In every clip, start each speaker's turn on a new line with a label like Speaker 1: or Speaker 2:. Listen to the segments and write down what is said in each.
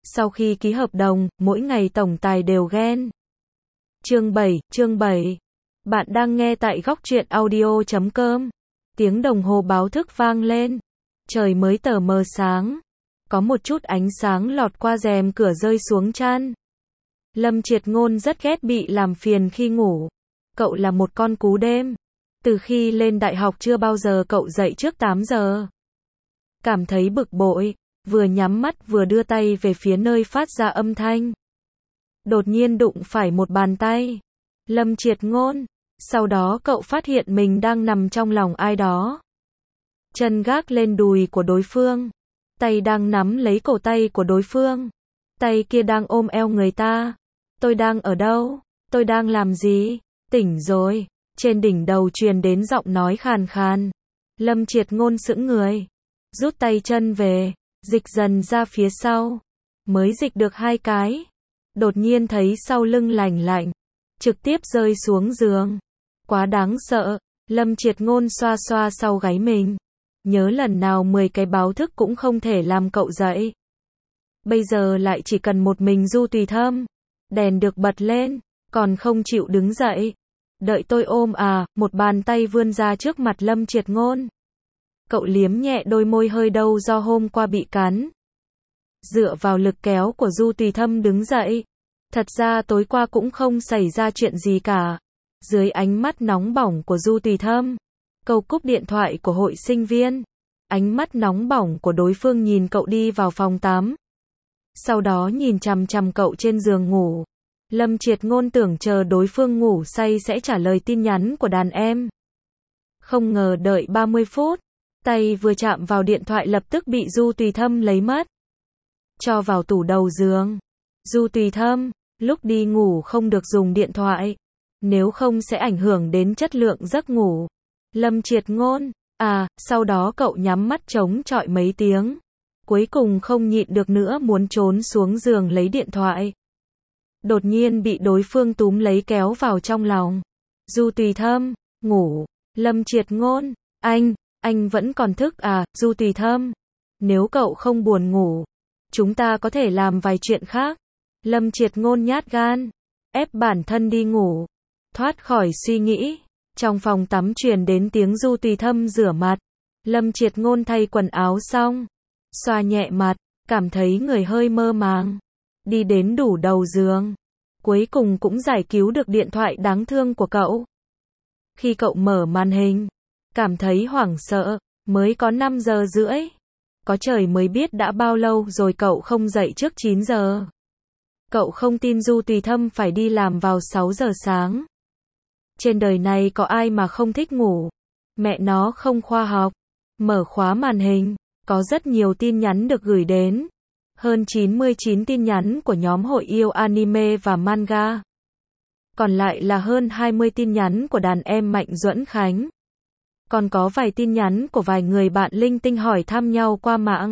Speaker 1: Sau khi ký hợp đồng, mỗi ngày tổng tài đều ghen. Chương 7. Bạn đang nghe tại góc truyện audio.com. Tiếng đồng hồ báo thức vang lên. Trời mới tờ mờ sáng. Có một chút ánh sáng lọt qua rèm cửa rơi xuống chăn. Lâm Triệt Ngôn rất ghét bị làm phiền khi ngủ. Cậu là một con cú đêm. Từ khi lên đại học chưa bao giờ cậu dậy trước 8 giờ. Cảm thấy bực bội, vừa nhắm mắt vừa đưa tay về phía nơi phát ra âm thanh. Đột nhiên đụng phải một bàn tay. Lâm Triệt Ngôn. Sau đó cậu phát hiện mình đang nằm trong lòng ai đó. Chân gác lên đùi của đối phương. Tay đang nắm lấy cổ tay của đối phương. Tay kia đang ôm eo người ta. Tôi đang ở đâu? Tôi đang làm gì? Tỉnh rồi. Trên đỉnh đầu truyền đến giọng nói khàn khàn. Lâm Triệt Ngôn sững người. Rút tay chân về. Dịch dần ra phía sau. Mới dịch được 2 cái. Đột nhiên thấy sau lưng lành lạnh. Trực tiếp rơi xuống giường. Quá đáng sợ. Lâm Triệt Ngôn xoa xoa sau gáy mình. Nhớ lần nào 10 cái báo thức cũng không thể làm cậu dậy. Bây giờ lại chỉ cần một mình Du Tùy Thâm. Đèn được bật lên. Còn không chịu đứng dậy. Đợi tôi ôm à, một bàn tay vươn ra trước mặt Lâm Triệt Ngôn. Cậu liếm nhẹ đôi môi hơi đau do hôm qua bị cắn. Dựa vào lực kéo của Du Tùy Thâm đứng dậy. Thật ra tối qua cũng không xảy ra chuyện gì cả. Dưới ánh mắt nóng bỏng của Du Tùy Thâm. Cậu cúp điện thoại của hội sinh viên. Ánh mắt nóng bỏng của đối phương nhìn cậu đi vào phòng tắm. Sau đó nhìn chằm chằm cậu trên giường ngủ. Lâm Triệt Ngôn tưởng chờ đối phương ngủ say sẽ trả lời tin nhắn của đàn em. Không ngờ đợi 30 phút. Tay vừa chạm vào điện thoại lập tức bị Du Tùy Thâm lấy mất. Cho vào tủ đầu giường. Du Tùy Thâm, lúc đi ngủ không được dùng điện thoại. Nếu không sẽ ảnh hưởng đến chất lượng giấc ngủ. Lâm Triệt Ngôn, sau đó cậu nhắm mắt chống chọi mấy tiếng. Cuối cùng không nhịn được nữa muốn trốn xuống giường lấy điện thoại. Đột nhiên bị đối phương túm lấy kéo vào trong lòng. Du Tùy Thâm, ngủ. Lâm Triệt Ngôn, anh vẫn còn thức à, Du Tùy Thâm. Nếu cậu không buồn ngủ, chúng ta có thể làm vài chuyện khác. Lâm Triệt Ngôn nhát gan, ép bản thân đi ngủ. Thoát khỏi suy nghĩ, trong phòng tắm truyền đến tiếng Du Tùy Thâm rửa mặt. Lâm Triệt Ngôn thay quần áo xong, xoa nhẹ mặt, cảm thấy người hơi mơ màng. Đi đến đủ đầu giường. Cuối cùng cũng giải cứu được điện thoại đáng thương của cậu. Khi cậu mở màn hình, cảm thấy hoảng sợ, mới có 5 giờ rưỡi. Có trời mới biết đã bao lâu rồi cậu không dậy trước 9 giờ. Cậu không tin Du Tùy Thâm phải đi làm vào 6 giờ sáng. Trên đời này có ai mà không thích ngủ. Mẹ nó không khoa học. Mở khóa màn hình, có rất nhiều tin nhắn được gửi đến. Hơn 99 tin nhắn của nhóm hội yêu anime và manga. Còn lại là hơn 20 tin nhắn của đàn em Mạnh Duẫn Khánh. Còn có vài tin nhắn của vài người bạn linh tinh hỏi thăm nhau qua mạng.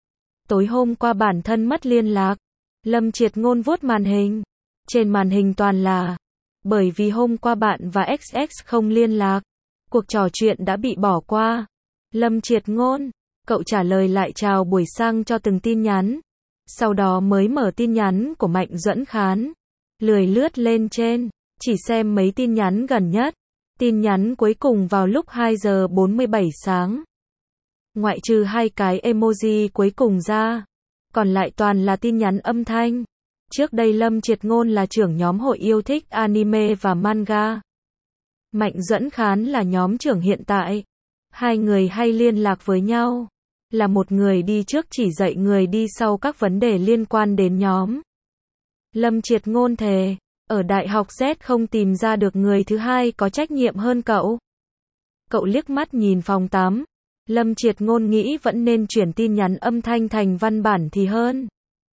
Speaker 1: Tối hôm qua bản thân mất liên lạc. Lâm Triệt Ngôn vuốt màn hình. Trên màn hình toàn là bởi vì hôm qua bạn và XX không liên lạc. Cuộc trò chuyện đã bị bỏ qua. Lâm Triệt Ngôn, cậu trả lời lại chào buổi sáng cho từng tin nhắn. Sau đó mới mở tin nhắn của Mạnh Duẫn Khán. Lười lướt lên trên, chỉ xem mấy tin nhắn gần nhất. Tin nhắn cuối cùng vào lúc 2 giờ 47 sáng. Ngoại trừ 2 cái emoji cuối cùng ra, còn lại toàn là tin nhắn âm thanh. Trước đây Lâm Triệt Ngôn là trưởng nhóm hội yêu thích anime và manga. Mạnh Duẫn Khán là nhóm trưởng hiện tại. Hai người hay liên lạc với nhau. Là một người đi trước chỉ dạy người đi sau các vấn đề liên quan đến nhóm. Lâm Triệt Ngôn thề, ở Đại học Z không tìm ra được người thứ hai có trách nhiệm hơn cậu. Cậu liếc mắt nhìn phòng tắm. Lâm Triệt Ngôn nghĩ vẫn nên chuyển tin nhắn âm thanh thành văn bản thì hơn.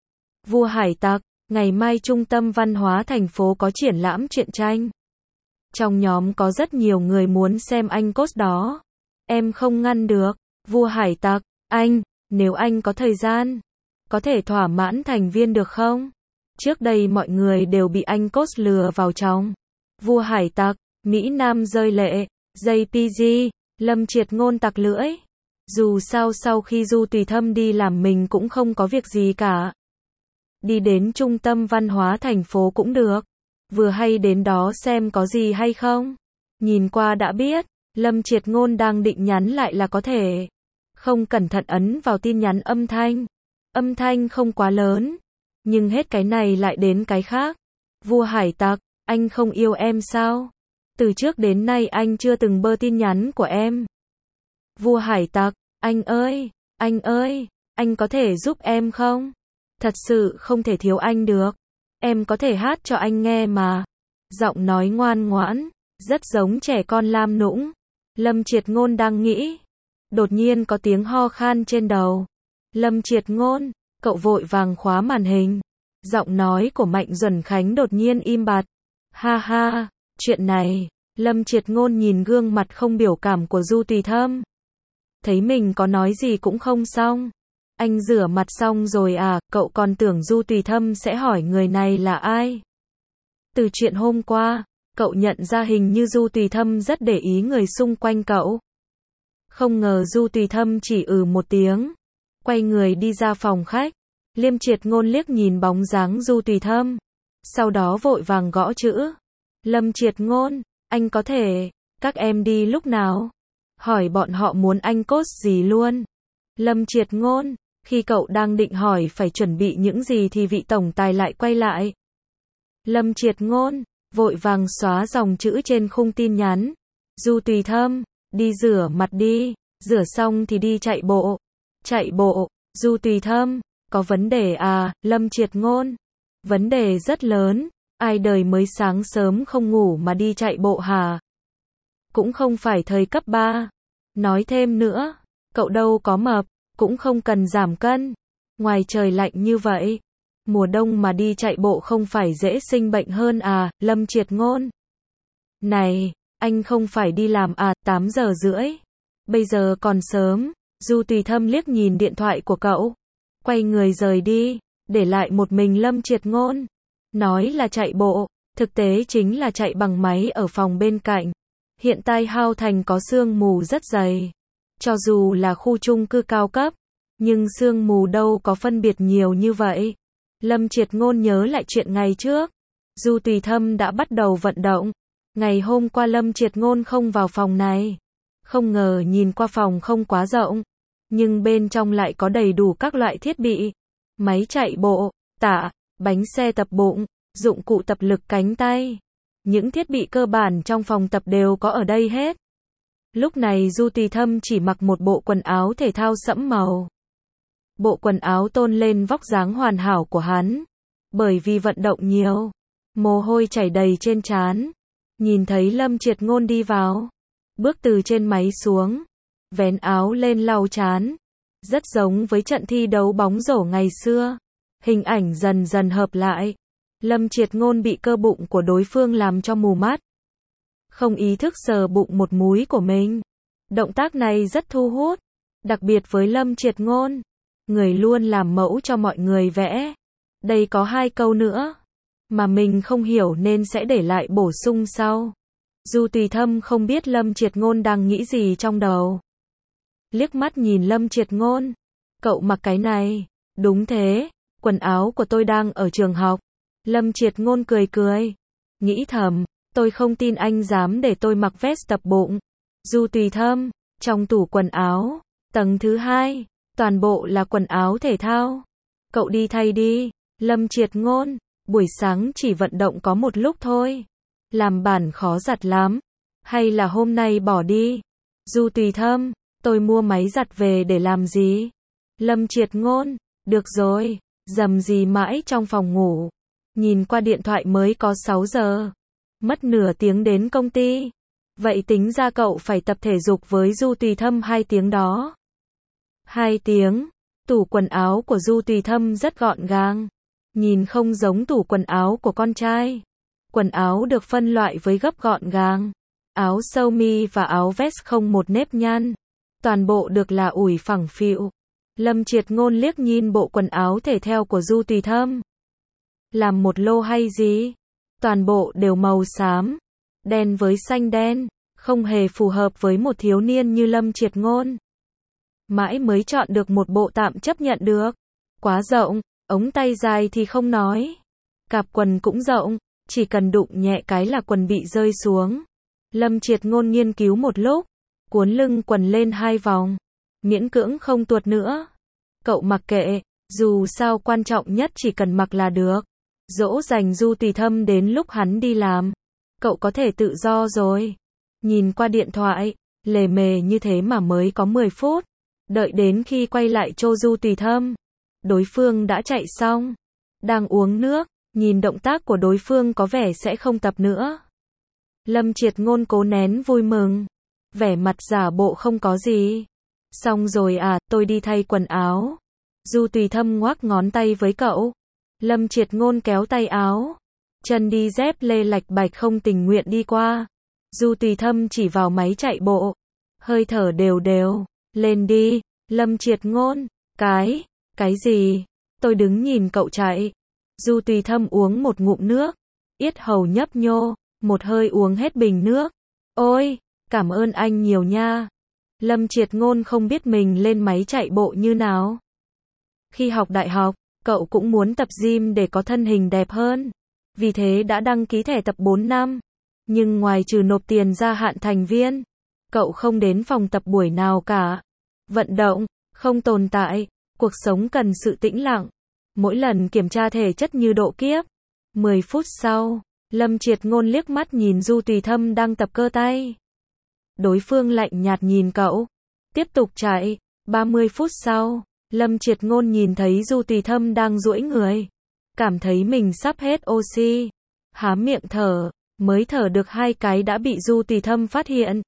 Speaker 1: Vua Hải Tặc, ngày mai Trung tâm Văn hóa thành phố có triển lãm truyện tranh. Trong nhóm có rất nhiều người muốn xem anh post đó. Em không ngăn được. Vua Hải Tặc, nếu anh có thời gian, có thể thỏa mãn thành viên được không? Trước đây mọi người đều bị anh post lừa vào trong. Vua Hải Tặc, Mỹ Nam rơi lệ, JPG, Lâm Triệt Ngôn tặc lưỡi. Dù sao sau khi Du Tùy Thâm đi làm mình cũng không có việc gì cả. đi đến trung tâm văn hóa thành phố cũng được. Vừa hay đến đó xem có gì hay không. Nhìn qua đã biết, Lâm Triệt Ngôn đang định nhắn lại là có thể. Không cẩn thận ấn vào tin nhắn âm thanh. Âm thanh không quá lớn, nhưng hết cái này lại đến cái khác. Vua Hải Tặc, anh không yêu em sao? Từ trước đến nay anh chưa từng bơ tin nhắn của em. Vua Hải Tặc, anh ơi, anh có thể giúp em không? Thật sự không thể thiếu anh được. Em có thể hát cho anh nghe mà. Giọng nói ngoan ngoãn, rất giống trẻ con lam nũng. Lâm Triệt Ngôn đang nghĩ. Đột nhiên có tiếng ho khan trên đầu. Lâm Triệt Ngôn, cậu vội vàng khóa màn hình. Giọng nói của Mạnh Duẩn Khánh đột nhiên im bặt. Ha ha, chuyện này. Lâm Triệt Ngôn nhìn gương mặt không biểu cảm của Du Tùy Thâm. Thấy mình có nói gì cũng không xong. Anh rửa mặt xong rồi à, cậu còn tưởng Du Tùy Thâm sẽ hỏi người này là ai. Từ chuyện hôm qua, cậu nhận ra hình như Du Tùy Thâm rất để ý người xung quanh cậu. Không ngờ Du Tùy Thâm chỉ một tiếng. Quay người đi ra phòng khách. Liêm Triệt Ngôn liếc nhìn bóng dáng Du Tùy Thâm. Sau đó vội vàng gõ chữ. Lâm Triệt Ngôn, anh có thể, các em đi lúc nào? Hỏi bọn họ muốn anh cốt gì luôn. Lâm Triệt Ngôn, khi cậu đang định hỏi phải chuẩn bị những gì thì vị tổng tài lại quay lại. Lâm Triệt Ngôn, vội vàng xóa dòng chữ trên khung tin nhắn. Du Tùy Thâm, đi rửa mặt đi, rửa xong thì đi chạy bộ. Chạy bộ, Du Tùy Thâm, có vấn đề à, Lâm Triệt Ngôn. Vấn đề rất lớn, ai đời mới sáng sớm không ngủ mà đi chạy bộ hả? Cũng không phải thời cấp 3. Nói thêm nữa, cậu đâu có mập, cũng không cần giảm cân. Ngoài trời lạnh như vậy, mùa đông mà đi chạy bộ không phải dễ sinh bệnh hơn à, Lâm Triệt Ngôn. Này, anh không phải đi làm à, 8 giờ rưỡi. Bây giờ còn sớm. Du Tùy Thâm liếc nhìn điện thoại của cậu. Quay người rời đi, để lại một mình Lâm Triệt Ngôn. Nói là chạy bộ, thực tế chính là chạy bằng máy ở phòng bên cạnh. Hiện tại Hao Thành có sương mù rất dày. Cho dù là khu chung cư cao cấp, nhưng sương mù đâu có phân biệt nhiều như vậy. Lâm Triệt Ngôn nhớ lại chuyện ngày trước. Du Tùy Thâm đã bắt đầu vận động. Ngày hôm qua Lâm Triệt Ngôn không vào phòng này. Không ngờ nhìn qua phòng không quá rộng, nhưng bên trong lại có đầy đủ các loại thiết bị. Máy chạy bộ, tạ, bánh xe tập bụng, dụng cụ tập lực cánh tay. Những thiết bị cơ bản trong phòng tập đều có ở đây hết. Lúc này Du Tùy Thâm chỉ mặc một bộ quần áo thể thao sẫm màu. Bộ quần áo tôn lên vóc dáng hoàn hảo của hắn. Bởi vì vận động nhiều, mồ hôi chảy đầy trên trán. Nhìn thấy Lâm Triệt Ngôn đi vào, bước từ trên máy xuống, vén áo lên lau trán. Rất giống với trận thi đấu bóng rổ ngày xưa. Hình ảnh dần dần hợp lại. Lâm Triệt Ngôn bị cơ bụng của đối phương làm cho mù mắt. Không ý thức sờ bụng một múi của mình. Động tác này rất thu hút. Đặc biệt với Lâm Triệt Ngôn. Người luôn làm mẫu cho mọi người vẽ. Đây có 2 câu nữa mà mình không hiểu nên sẽ để lại bổ sung sau. Du Tùy Thâm không biết Lâm Triệt Ngôn đang nghĩ gì trong đầu. Liếc mắt nhìn Lâm Triệt Ngôn. Cậu mặc cái này. Đúng thế, quần áo của tôi đang ở trường học. Lâm Triệt Ngôn cười cười. Nghĩ thầm, tôi không tin anh dám để tôi mặc vest tập bụng. Du Tùy Thâm, trong tủ quần áo, tầng thứ 2, toàn bộ là quần áo thể thao. Cậu đi thay đi. Lâm Triệt Ngôn, buổi sáng chỉ vận động có một lúc thôi. Làm bản khó giặt lắm. Hay là hôm nay bỏ đi. Du Tùy Thâm, tôi mua máy giặt về để làm gì? Lâm Triệt Ngôn, được rồi, rầm rì mãi trong phòng ngủ. Nhìn qua điện thoại mới có 6 giờ. Mất nửa tiếng đến công ty. Vậy tính ra cậu phải tập thể dục với Du Tùy Thâm 2 tiếng đó. 2 tiếng. Tủ quần áo của Du Tùy Thâm rất gọn gàng. Nhìn không giống tủ quần áo của con trai. Quần áo được phân loại với gấp gọn gàng. Áo sơ mi và áo vest không một nếp nhăn. Toàn bộ được là ủi phẳng phịu. Lâm Triệt Ngôn liếc nhìn bộ quần áo thể thao của Du Tùy Thâm. Làm một lô hay gì? Toàn bộ đều màu xám. Đen với xanh đen. Không hề phù hợp với một thiếu niên như Lâm Triệt Ngôn. Mãi mới chọn được một bộ tạm chấp nhận được. Quá rộng. ống tay dài thì không nói. Cạp quần cũng rộng, chỉ cần đụng nhẹ cái là quần bị rơi xuống. Lâm Triệt Ngôn nghiên cứu một lúc, cuốn lưng quần lên 2 vòng, miễn cưỡng không tuột nữa. Cậu mặc kệ, dù sao quan trọng nhất chỉ cần mặc là được. Dỗ dành Du Tùy Thâm đến lúc hắn đi làm, cậu có thể tự do rồi. Nhìn qua điện thoại, lề mề như thế mà mới có 10 phút. Đợi đến khi quay lại chỗ Du Tùy Thâm, đối phương đã chạy xong, đang uống nước, nhìn động tác của đối phương có vẻ sẽ không tập nữa. Lâm Triệt Ngôn cố nén vui mừng, vẻ mặt giả bộ không có gì. Xong rồi à, tôi đi thay quần áo. Du Tùy Thâm ngoắc ngón tay với cậu. Lâm Triệt Ngôn kéo tay áo, chân đi dép lê lạch bạch không tình nguyện đi qua. Du Tùy Thâm chỉ vào máy chạy bộ, hơi thở đều đều. Lên đi, Lâm Triệt Ngôn. Cái gì? Tôi đứng nhìn cậu chạy. Du Tùy Thâm uống một ngụm nước, yết hầu nhấp nhô, một hơi uống hết bình nước. Ôi, cảm ơn anh nhiều nha. Lâm Triệt Ngôn không biết mình lên máy chạy bộ như nào. Khi học đại học, cậu cũng muốn tập gym để có thân hình đẹp hơn. Vì thế đã đăng ký thẻ tập 4 năm. Nhưng ngoài trừ nộp tiền gia hạn thành viên, cậu không đến phòng tập buổi nào cả. Vận động, không tồn tại, cuộc sống cần sự tĩnh lặng. Mỗi lần kiểm tra thể chất như độ kiếp. 10 phút sau, Lâm Triệt Ngôn liếc mắt nhìn Du Tùy Thâm đang tập cơ tay. Đối phương lạnh nhạt nhìn cậu, tiếp tục chạy. 30 phút sau, Lâm Triệt Ngôn nhìn thấy Du Tùy Thâm đang duỗi người, cảm thấy mình sắp hết oxy, há miệng thở, mới thở được 2 cái đã bị Du Tùy Thâm phát hiện.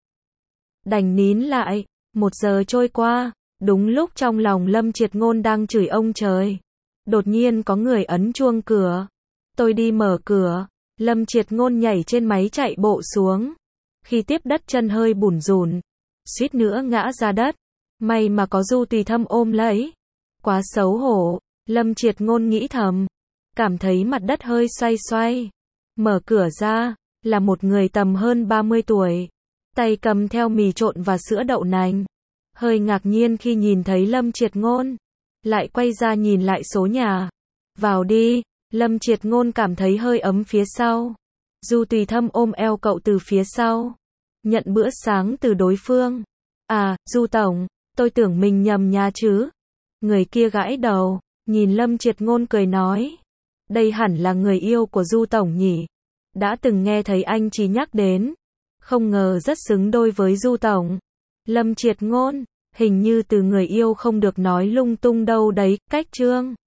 Speaker 1: Đành nín lại. 1 giờ trôi qua, đúng lúc trong lòng Lâm Triệt Ngôn đang chửi ông trời, đột nhiên có người ấn chuông cửa. Tôi đi mở cửa. Lâm Triệt Ngôn nhảy trên máy chạy bộ xuống. Khi tiếp đất chân hơi bủn rủn, suýt nữa ngã ra đất. May mà có Du Tùy Thâm ôm lấy. Quá xấu hổ, Lâm Triệt Ngôn nghĩ thầm. Cảm thấy mặt đất hơi xoay xoay. Mở cửa ra, là một người tầm hơn 30 tuổi. Tay cầm theo mì trộn và sữa đậu nành. Hơi ngạc nhiên khi nhìn thấy Lâm Triệt Ngôn. Lại quay ra nhìn lại số nhà. Vào đi. Lâm Triệt Ngôn cảm thấy hơi ấm phía sau. Du Tùy Thâm ôm eo cậu từ phía sau. Nhận bữa sáng từ đối phương. À, Du Tổng, tôi tưởng mình nhầm nhà chứ. Người kia gãi đầu, nhìn Lâm Triệt Ngôn cười nói. Đây hẳn là người yêu của Du Tổng nhỉ. Đã từng nghe thấy anh chỉ nhắc đến. Không ngờ rất xứng đôi với Du Tổng. Lâm Triệt Ngôn, hình như từ người yêu không được nói lung tung đâu đấy, cách chương.